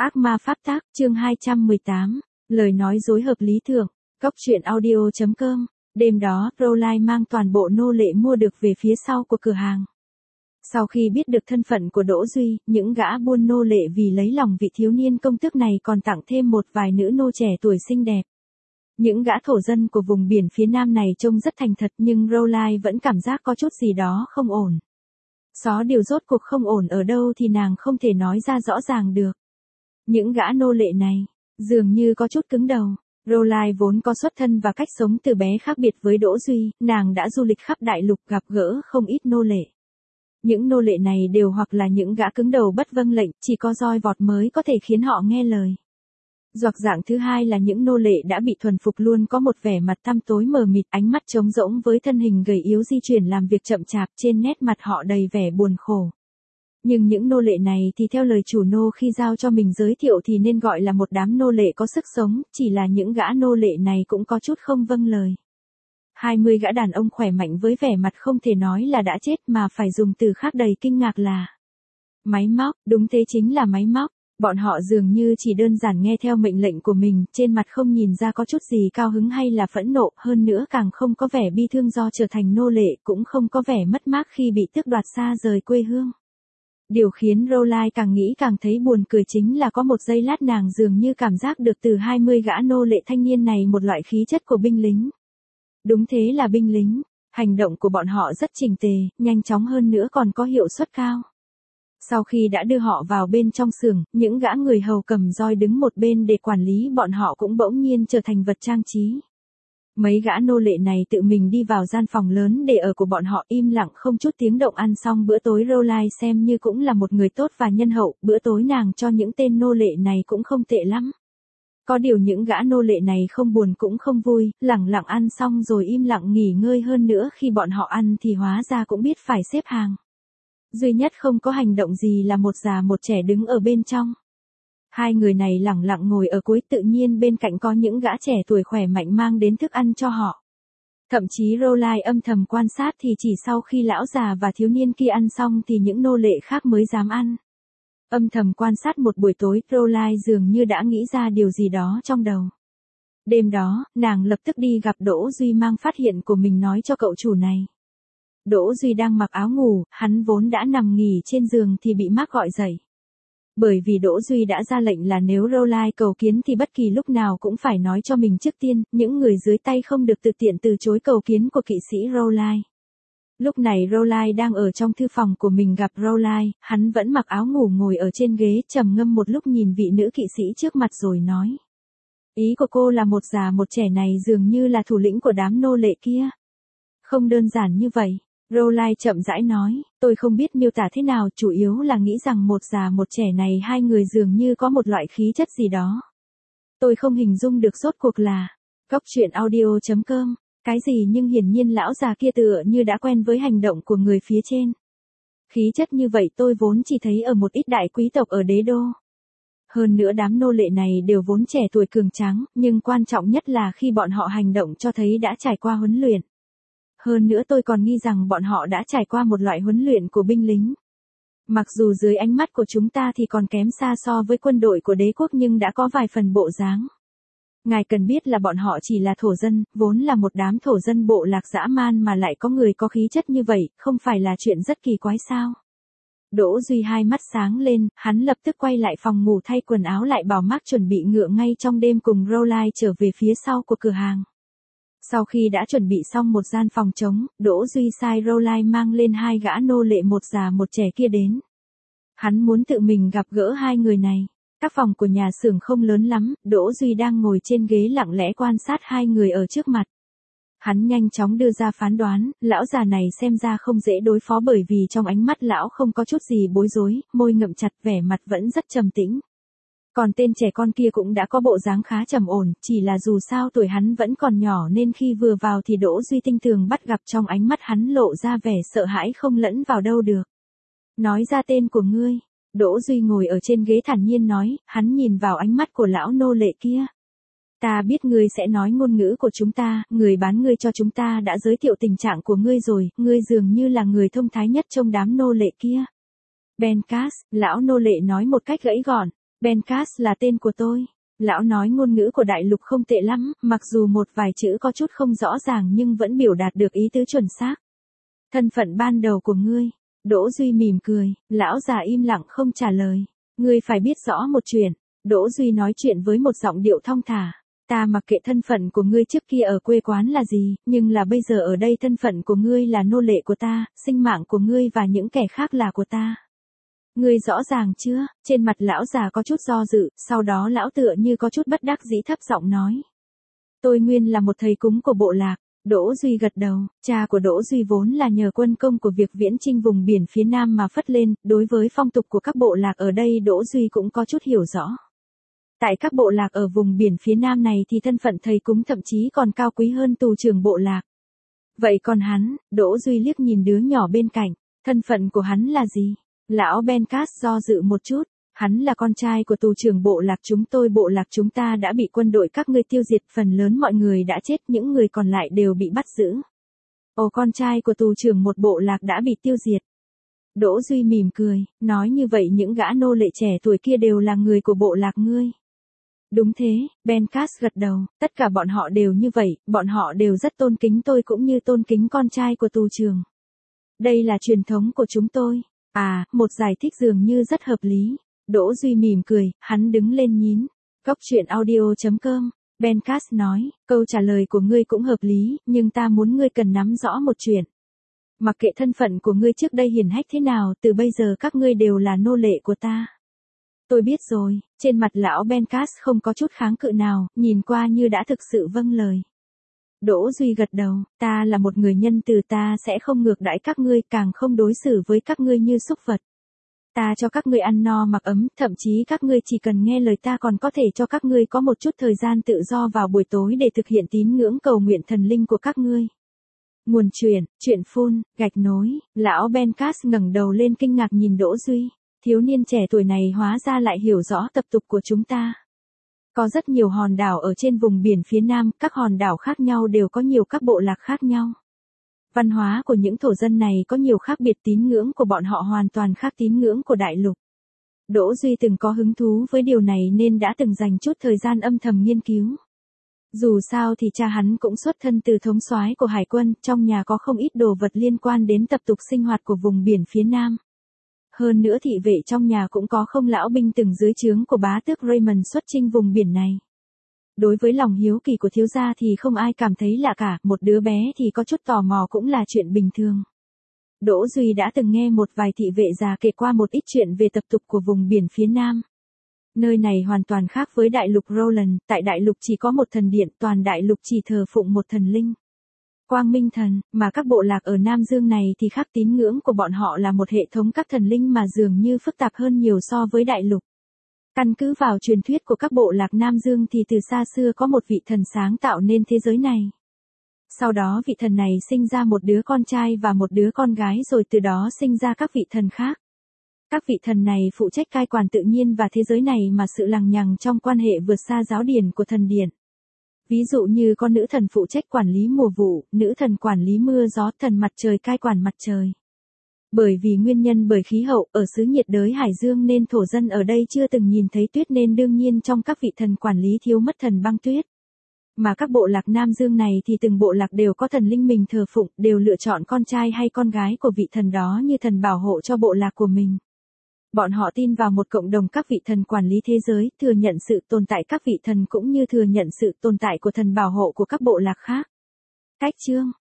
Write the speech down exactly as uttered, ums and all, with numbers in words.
Ác ma pháp tác, chương hai trăm mười tám, lời nói dối hợp lý thượng, góc truyện audio chấm com. Đêm đó, Rowline mang toàn bộ nô lệ mua được về phía sau của cửa hàng. Sau khi biết được thân phận của Đỗ Duy, những gã buôn nô lệ vì lấy lòng vị thiếu niên công tước này còn tặng thêm một vài nữ nô trẻ tuổi xinh đẹp. Những gã thổ dân của vùng biển phía nam này trông rất thành thật nhưng Rowline vẫn cảm giác có chút gì đó không ổn. Xó điều rốt cuộc không ổn ở đâu thì nàng không thể nói ra rõ ràng được. Những gã nô lệ này, dường như có chút cứng đầu. Rowline vốn có xuất thân và cách sống từ bé khác biệt với Đỗ Duy, nàng đã du lịch khắp đại lục gặp gỡ không ít nô lệ. Những nô lệ này đều hoặc là những gã cứng đầu bất vâng lệnh, chỉ có roi vọt mới có thể khiến họ nghe lời. Hoặc dạng thứ hai là những nô lệ đã bị thuần phục luôn có một vẻ mặt tăm tối mờ mịt, ánh mắt trống rỗng với thân hình gầy yếu di chuyển làm việc chậm chạp, trên nét mặt họ đầy vẻ buồn khổ. Nhưng những nô lệ này thì theo lời chủ nô khi giao cho mình giới thiệu thì nên gọi là một đám nô lệ có sức sống, chỉ là những gã nô lệ này cũng có chút không vâng lời. hai mươi gã đàn ông khỏe mạnh với vẻ mặt không thể nói là đã chết mà phải dùng từ khác đầy kinh ngạc là máy móc, đúng thế chính là máy móc. Bọn họ dường như chỉ đơn giản nghe theo mệnh lệnh của mình, trên mặt không nhìn ra có chút gì cao hứng hay là phẫn nộ, hơn nữa càng không có vẻ bi thương do trở thành nô lệ, cũng không có vẻ mất mát khi bị tước đoạt xa rời quê hương. Điều khiến Rowline càng nghĩ càng thấy buồn cười chính là có một giây lát nàng dường như cảm giác được từ hai mươi gã nô lệ thanh niên này một loại khí chất của binh lính. Đúng thế là binh lính, hành động của bọn họ rất chỉnh tề, nhanh chóng hơn nữa còn có hiệu suất cao. Sau khi đã đưa họ vào bên trong xưởng, những gã người hầu cầm roi đứng một bên để quản lý bọn họ cũng bỗng nhiên trở thành vật trang trí. Mấy gã nô lệ này tự mình đi vào gian phòng lớn để ở của bọn họ im lặng không chút tiếng động ăn xong bữa tối. Rowline xem như cũng là một người tốt và nhân hậu, bữa tối nàng cho những tên nô lệ này cũng không tệ lắm. Có điều những gã nô lệ này không buồn cũng không vui, lẳng lặng ăn xong rồi im lặng nghỉ ngơi, hơn nữa khi bọn họ ăn thì hóa ra cũng biết phải xếp hàng. Duy nhất không có hành động gì là một già một trẻ đứng ở bên trong. Hai người này lẳng lặng ngồi ở cuối, tự nhiên bên cạnh có những gã trẻ tuổi khỏe mạnh mang đến thức ăn cho họ. Thậm chí Rowline âm thầm quan sát thì chỉ sau khi lão già và thiếu niên kia ăn xong thì những nô lệ khác mới dám ăn. Âm thầm quan sát một buổi tối, Rowline dường như đã nghĩ ra điều gì đó trong đầu. Đêm đó, nàng lập tức đi gặp Đỗ Duy mang phát hiện của mình nói cho cậu chủ này. Đỗ Duy đang mặc áo ngủ, hắn vốn đã nằm nghỉ trên giường thì bị Mark gọi dậy. Bởi vì Đỗ Duy đã ra lệnh là nếu Rowline cầu kiến thì bất kỳ lúc nào cũng phải nói cho mình trước tiên, những người dưới tay không được tự tiện từ chối cầu kiến của kỵ sĩ Rowline. Lúc này Rowline đang ở trong thư phòng của mình gặp Rowline, hắn vẫn mặc áo ngủ ngồi ở trên ghế trầm ngâm một lúc nhìn vị nữ kỵ sĩ trước mặt rồi nói. Ý của cô là một già một trẻ này dường như là thủ lĩnh của đám nô lệ kia. Không đơn giản như vậy. Rowline chậm rãi nói, tôi không biết miêu tả thế nào, chủ yếu là nghĩ rằng một già một trẻ này hai người dường như có một loại khí chất gì đó. Tôi không hình dung được rốt cuộc là, góc truyện audio chấm com, cái gì nhưng hiển nhiên lão già kia tựa như đã quen với hành động của người phía trên. Khí chất như vậy tôi vốn chỉ thấy ở một ít đại quý tộc ở đế đô. Hơn nữa đám nô lệ này đều vốn trẻ tuổi cường tráng, nhưng quan trọng nhất là khi bọn họ hành động cho thấy đã trải qua huấn luyện. Hơn nữa tôi còn nghi rằng bọn họ đã trải qua một loại huấn luyện của binh lính. Mặc dù dưới ánh mắt của chúng ta thì còn kém xa so với quân đội của đế quốc nhưng đã có vài phần bộ dáng. Ngài cần biết là bọn họ chỉ là thổ dân, vốn là một đám thổ dân bộ lạc dã man mà lại có người có khí chất như vậy, không phải là chuyện rất kỳ quái sao? Đỗ Duy hai mắt sáng lên, hắn lập tức quay lại phòng ngủ thay quần áo lại bảo Mark chuẩn bị ngựa ngay trong đêm cùng Rowline trở về phía sau của cửa hàng. Sau khi đã chuẩn bị xong một gian phòng trống, Đỗ Duy sai Rowline mang lên hai gã nô lệ một già một trẻ kia đến. Hắn muốn tự mình gặp gỡ hai người này. Các phòng của nhà xưởng không lớn lắm, Đỗ Duy đang ngồi trên ghế lặng lẽ quan sát hai người ở trước mặt. Hắn nhanh chóng đưa ra phán đoán, lão già này xem ra không dễ đối phó bởi vì trong ánh mắt lão không có chút gì bối rối, môi ngậm chặt, vẻ mặt vẫn rất trầm tĩnh. Còn tên trẻ con kia cũng đã có bộ dáng khá trầm ổn, chỉ là dù sao tuổi hắn vẫn còn nhỏ nên khi vừa vào thì Đỗ Duy tinh tường bắt gặp trong ánh mắt hắn lộ ra vẻ sợ hãi không lẫn vào đâu được. Nói ra tên của ngươi. Đỗ Duy ngồi ở trên ghế thản nhiên nói, hắn nhìn vào ánh mắt của lão nô lệ kia. Ta biết ngươi sẽ nói ngôn ngữ của chúng ta, người bán ngươi cho chúng ta đã giới thiệu tình trạng của ngươi rồi, ngươi dường như là người thông thái nhất trong đám nô lệ kia. Ben Cass, lão nô lệ nói một cách gãy gọn. Bencas là tên của tôi. Lão nói ngôn ngữ của đại lục không tệ lắm, mặc dù một vài chữ có chút không rõ ràng nhưng vẫn biểu đạt được ý tứ chuẩn xác. Thân phận ban đầu của ngươi. Đỗ Duy mỉm cười, lão già im lặng không trả lời. Ngươi phải biết rõ một chuyện. Đỗ Duy nói chuyện với một giọng điệu thong thả. Ta mặc kệ thân phận của ngươi trước kia ở quê quán là gì, nhưng là bây giờ ở đây thân phận của ngươi là nô lệ của ta, sinh mạng của ngươi và những kẻ khác là của ta. Ngươi rõ ràng chưa? Trên mặt lão già có chút do dự, sau đó lão tựa như có chút bất đắc dĩ thấp giọng nói. Tôi nguyên là một thầy cúng của bộ lạc. Đỗ Duy gật đầu, cha của Đỗ Duy vốn là nhờ quân công của việc viễn chinh vùng biển phía Nam mà phất lên, đối với phong tục của các bộ lạc ở đây Đỗ Duy cũng có chút hiểu rõ. Tại các bộ lạc ở vùng biển phía Nam này thì thân phận thầy cúng thậm chí còn cao quý hơn tù trưởng bộ lạc. Vậy còn hắn, Đỗ Duy liếc nhìn đứa nhỏ bên cạnh, thân phận của hắn là gì? Lão Bencas do dự một chút, hắn là con trai của tù trưởng bộ lạc chúng tôi, bộ lạc chúng ta đã bị quân đội các ngươi tiêu diệt, phần lớn mọi người đã chết, những người còn lại đều bị bắt giữ. Ồ, con trai của tù trưởng một bộ lạc đã bị tiêu diệt. Đỗ Duy mỉm cười, nói như vậy những gã nô lệ trẻ tuổi kia đều là người của bộ lạc ngươi. Đúng thế, Bencas gật đầu, tất cả bọn họ đều như vậy, bọn họ đều rất tôn kính tôi cũng như tôn kính con trai của tù trưởng. Đây là truyền thống của chúng tôi. À, một giải thích dường như rất hợp lý. Đỗ Duy mỉm cười, hắn đứng lên nhín. Góc truyện audio chấm com, Bencas nói, câu trả lời của ngươi cũng hợp lý, nhưng ta muốn ngươi cần nắm rõ một chuyện. Mặc kệ thân phận của ngươi trước đây hiển hách thế nào, từ bây giờ các ngươi đều là nô lệ của ta. Tôi biết rồi, trên mặt lão Bencas không có chút kháng cự nào, nhìn qua như đã thực sự vâng lời. Đỗ Duy gật đầu, ta là một người nhân từ, ta sẽ không ngược đãi các ngươi, càng không đối xử với các ngươi như súc vật. Ta cho các ngươi ăn no mặc ấm, thậm chí các ngươi chỉ cần nghe lời ta còn có thể cho các ngươi có một chút thời gian tự do vào buổi tối để thực hiện tín ngưỡng cầu nguyện thần linh của các ngươi. Nguồn truyện, truyện phun, gạch nối, lão Bencas ngẩng đầu lên kinh ngạc nhìn Đỗ Duy. Thiếu niên trẻ tuổi này hóa ra lại hiểu rõ tập tục của chúng ta. Có rất nhiều hòn đảo ở trên vùng biển phía Nam, các hòn đảo khác nhau đều có nhiều các bộ lạc khác nhau. Văn hóa của những thổ dân này có nhiều khác biệt, tín ngưỡng của bọn họ hoàn toàn khác tín ngưỡng của đại lục. Đỗ Duy từng có hứng thú với điều này nên đã từng dành chút thời gian âm thầm nghiên cứu. Dù sao thì cha hắn cũng xuất thân từ thống soái của hải quân, trong nhà có không ít đồ vật liên quan đến tập tục sinh hoạt của vùng biển phía Nam. Hơn nữa thị vệ trong nhà cũng có không lão binh từng dưới trướng của bá tước Raymond xuất chinh vùng biển này. Đối với lòng hiếu kỳ của thiếu gia thì không ai cảm thấy lạ cả, một đứa bé thì có chút tò mò cũng là chuyện bình thường. Đỗ Duy đã từng nghe một vài thị vệ già kể qua một ít chuyện về tập tục của vùng biển phía Nam. Nơi này hoàn toàn khác với đại lục Roland, tại đại lục chỉ có một thần điện, toàn đại lục chỉ thờ phụng một thần linh. Quang Minh Thần, mà các bộ lạc ở Nam Dương này thì khác, tín ngưỡng của bọn họ là một hệ thống các thần linh mà dường như phức tạp hơn nhiều so với đại lục. Căn cứ vào truyền thuyết của các bộ lạc Nam Dương thì từ xa xưa có một vị thần sáng tạo nên thế giới này. Sau đó vị thần này sinh ra một đứa con trai và một đứa con gái, rồi từ đó sinh ra các vị thần khác. Các vị thần này phụ trách cai quản tự nhiên và thế giới này mà sự lằng nhằng trong quan hệ vượt xa giáo điển của thần điện. Ví dụ như con nữ thần phụ trách quản lý mùa vụ, nữ thần quản lý mưa gió, thần mặt trời cai quản mặt trời. Bởi vì nguyên nhân bởi khí hậu ở xứ nhiệt đới Hải Dương nên thổ dân ở đây chưa từng nhìn thấy tuyết, nên đương nhiên trong các vị thần quản lý thiếu mất thần băng tuyết. Mà các bộ lạc Nam Dương này thì từng bộ lạc đều có thần linh mình thờ phụng, đều lựa chọn con trai hay con gái của vị thần đó như thần bảo hộ cho bộ lạc của mình. Bọn họ tin vào một cộng đồng các vị thần quản lý thế giới, thừa nhận sự tồn tại các vị thần cũng như thừa nhận sự tồn tại của thần bảo hộ của các bộ lạc khác. Cách chương